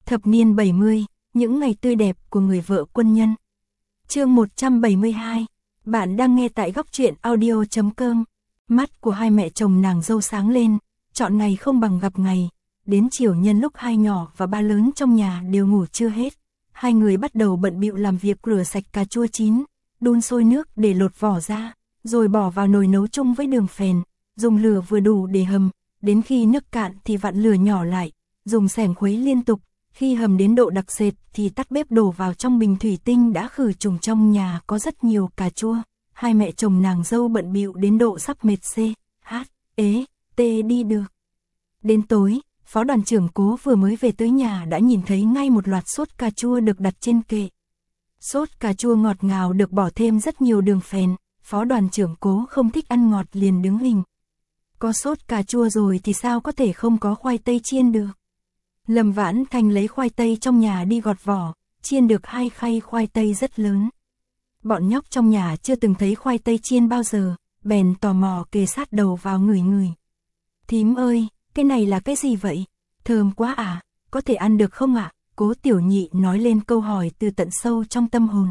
Thập niên 70, những ngày tươi đẹp của người vợ quân nhân. Chương 172. Bạn đang nghe tại góc truyện audio.com. Mắt của hai mẹ chồng nàng dâu sáng lên, chọn ngày không bằng gặp ngày. Đến chiều nhân lúc hai nhỏ và ba lớn trong nhà đều ngủ chưa hết, hai người bắt đầu bận bịu làm việc rửa sạch cà chua chín, đun sôi nước để lột vỏ ra, rồi bỏ vào nồi nấu chung với đường phèn, dùng lửa vừa đủ để hầm, đến khi nước cạn thì vặn lửa nhỏ lại, dùng xẻng khuấy liên tục, khi hầm đến độ đặc sệt thì tắt bếp đổ vào trong bình thủy tinh đã khử trùng. Trong nhà có rất nhiều cà chua, hai mẹ chồng nàng dâu bận bịu đến độ sắp mệt đi được. Đến tối, Phó đoàn trưởng Cố vừa mới về tới nhà đã nhìn thấy ngay một loạt sốt cà chua được đặt trên kệ. Sốt cà chua ngọt ngào được bỏ thêm rất nhiều đường phèn, Phó đoàn trưởng Cố không thích ăn ngọt liền đứng hình. Có sốt cà chua rồi thì sao có thể không có khoai tây chiên được. Lâm Vãn Thanh lấy khoai tây trong nhà đi gọt vỏ, chiên được 2 khay khoai tây rất lớn. Bọn nhóc trong nhà chưa từng thấy khoai tây chiên bao giờ, bèn tò mò kề sát đầu vào ngửi. Thím ơi, cái này là cái gì vậy? Thơm quá à, có thể ăn được không ạ? Cố Tiểu Nhị nói lên câu hỏi từ tận sâu trong tâm hồn.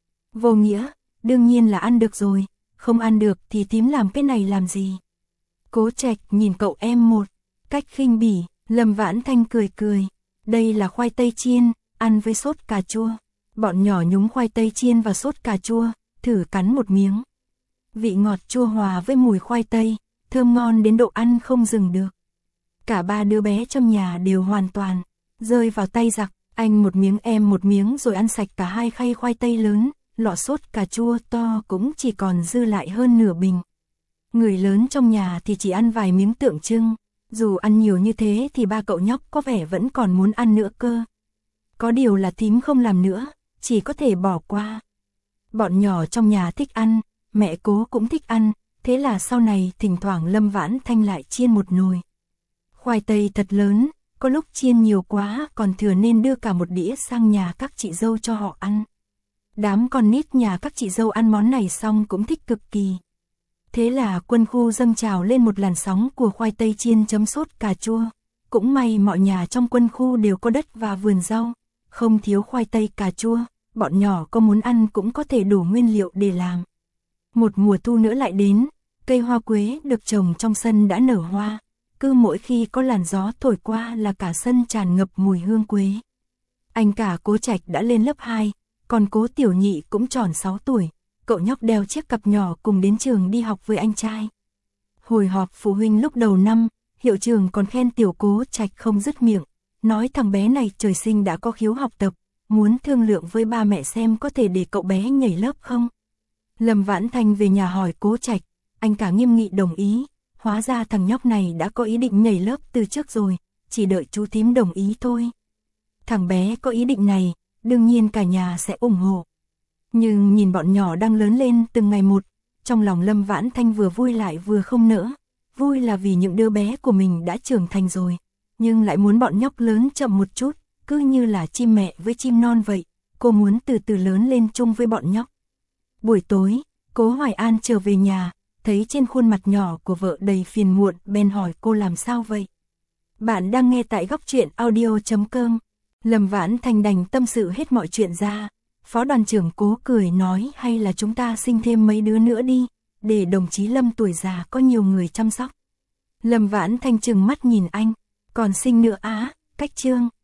Vô nghĩa, đương nhiên là ăn được rồi, không ăn được thì thím làm cái này làm gì? Cố Trạch nhìn cậu em một cách khinh bỉ. Lâm Vãn Thanh cười, đây là khoai tây chiên, ăn với sốt cà chua. Bọn nhỏ nhúng khoai tây chiên vào sốt cà chua, thử cắn một miếng. Vị ngọt chua hòa với mùi khoai tây, thơm ngon đến độ ăn không dừng được. Cả ba đứa bé trong nhà đều hoàn toàn rơi vào tay giặc, anh một miếng em một miếng rồi ăn sạch cả 2 khay khoai tây lớn, lọ sốt cà chua to cũng chỉ còn dư lại hơn nửa bình. Người lớn trong nhà thì chỉ ăn vài miếng tượng trưng. Dù ăn nhiều như thế thì ba cậu nhóc có vẻ vẫn còn muốn ăn nữa cơ. Có điều là thím không làm nữa, chỉ có thể bỏ qua. Bọn nhỏ trong nhà thích ăn, mẹ Cố cũng thích ăn, thế là sau này thỉnh thoảng Lâm Vãn Thanh lại chiên một nồi. Khoai tây thật lớn, có lúc chiên nhiều quá còn thừa nên đưa cả một đĩa sang nhà các chị dâu cho họ ăn. Đám con nít nhà các chị dâu ăn món này xong cũng thích cực kỳ. Thế là quân khu dâng trào lên một làn sóng của khoai tây chiên chấm sốt cà chua. Cũng may mọi nhà trong quân khu đều có đất và vườn rau, không thiếu khoai tây cà chua, bọn nhỏ có muốn ăn cũng có thể đủ nguyên liệu để làm. Một mùa thu nữa lại đến, cây hoa quế được trồng trong sân đã nở hoa, cứ mỗi khi có làn gió thổi qua là cả sân tràn ngập mùi hương quế. Anh cả Cố Trạch đã lên lớp 2, còn Cố Tiểu Nhị cũng tròn 6 tuổi. Cậu nhóc đeo chiếc cặp nhỏ cùng đến trường đi học với anh trai. Hồi họp phụ huynh lúc đầu năm, hiệu trưởng còn khen tiểu Cố Trạch không dứt miệng, nói thằng bé này trời sinh đã có khiếu học tập, muốn thương lượng với ba mẹ xem có thể để cậu bé nhảy lớp không. Lâm Vãn Thanh về nhà hỏi Cố Trạch, anh cả nghiêm nghị đồng ý, hóa ra thằng nhóc này đã có ý định nhảy lớp từ trước rồi, chỉ đợi chú thím đồng ý thôi. Thằng bé có ý định này, đương nhiên cả nhà sẽ ủng hộ. Nhưng nhìn bọn nhỏ đang lớn lên từng ngày một, trong lòng Lâm Vãn Thanh vừa vui lại vừa không nỡ. Vui là vì những đứa bé của mình đã trưởng thành rồi, nhưng lại muốn bọn nhóc lớn chậm một chút, cứ như là chim mẹ với chim non vậy, cô muốn từ từ lớn lên chung với bọn nhóc. Buổi tối, Cố Hoài An trở về nhà, thấy trên khuôn mặt nhỏ của vợ đầy phiền muộn, bèn hỏi cô làm sao vậy. Bạn đang nghe tại góc truyện audio.com. Lâm Vãn Thanh đành tâm sự hết mọi chuyện ra. Phó đoàn trưởng Cố cười nói hay là chúng ta sinh thêm mấy đứa nữa đi, để đồng chí Lâm tuổi già có nhiều người chăm sóc. Lâm Vãn Thanh trừng mắt nhìn anh, còn sinh nữa á, cách trương.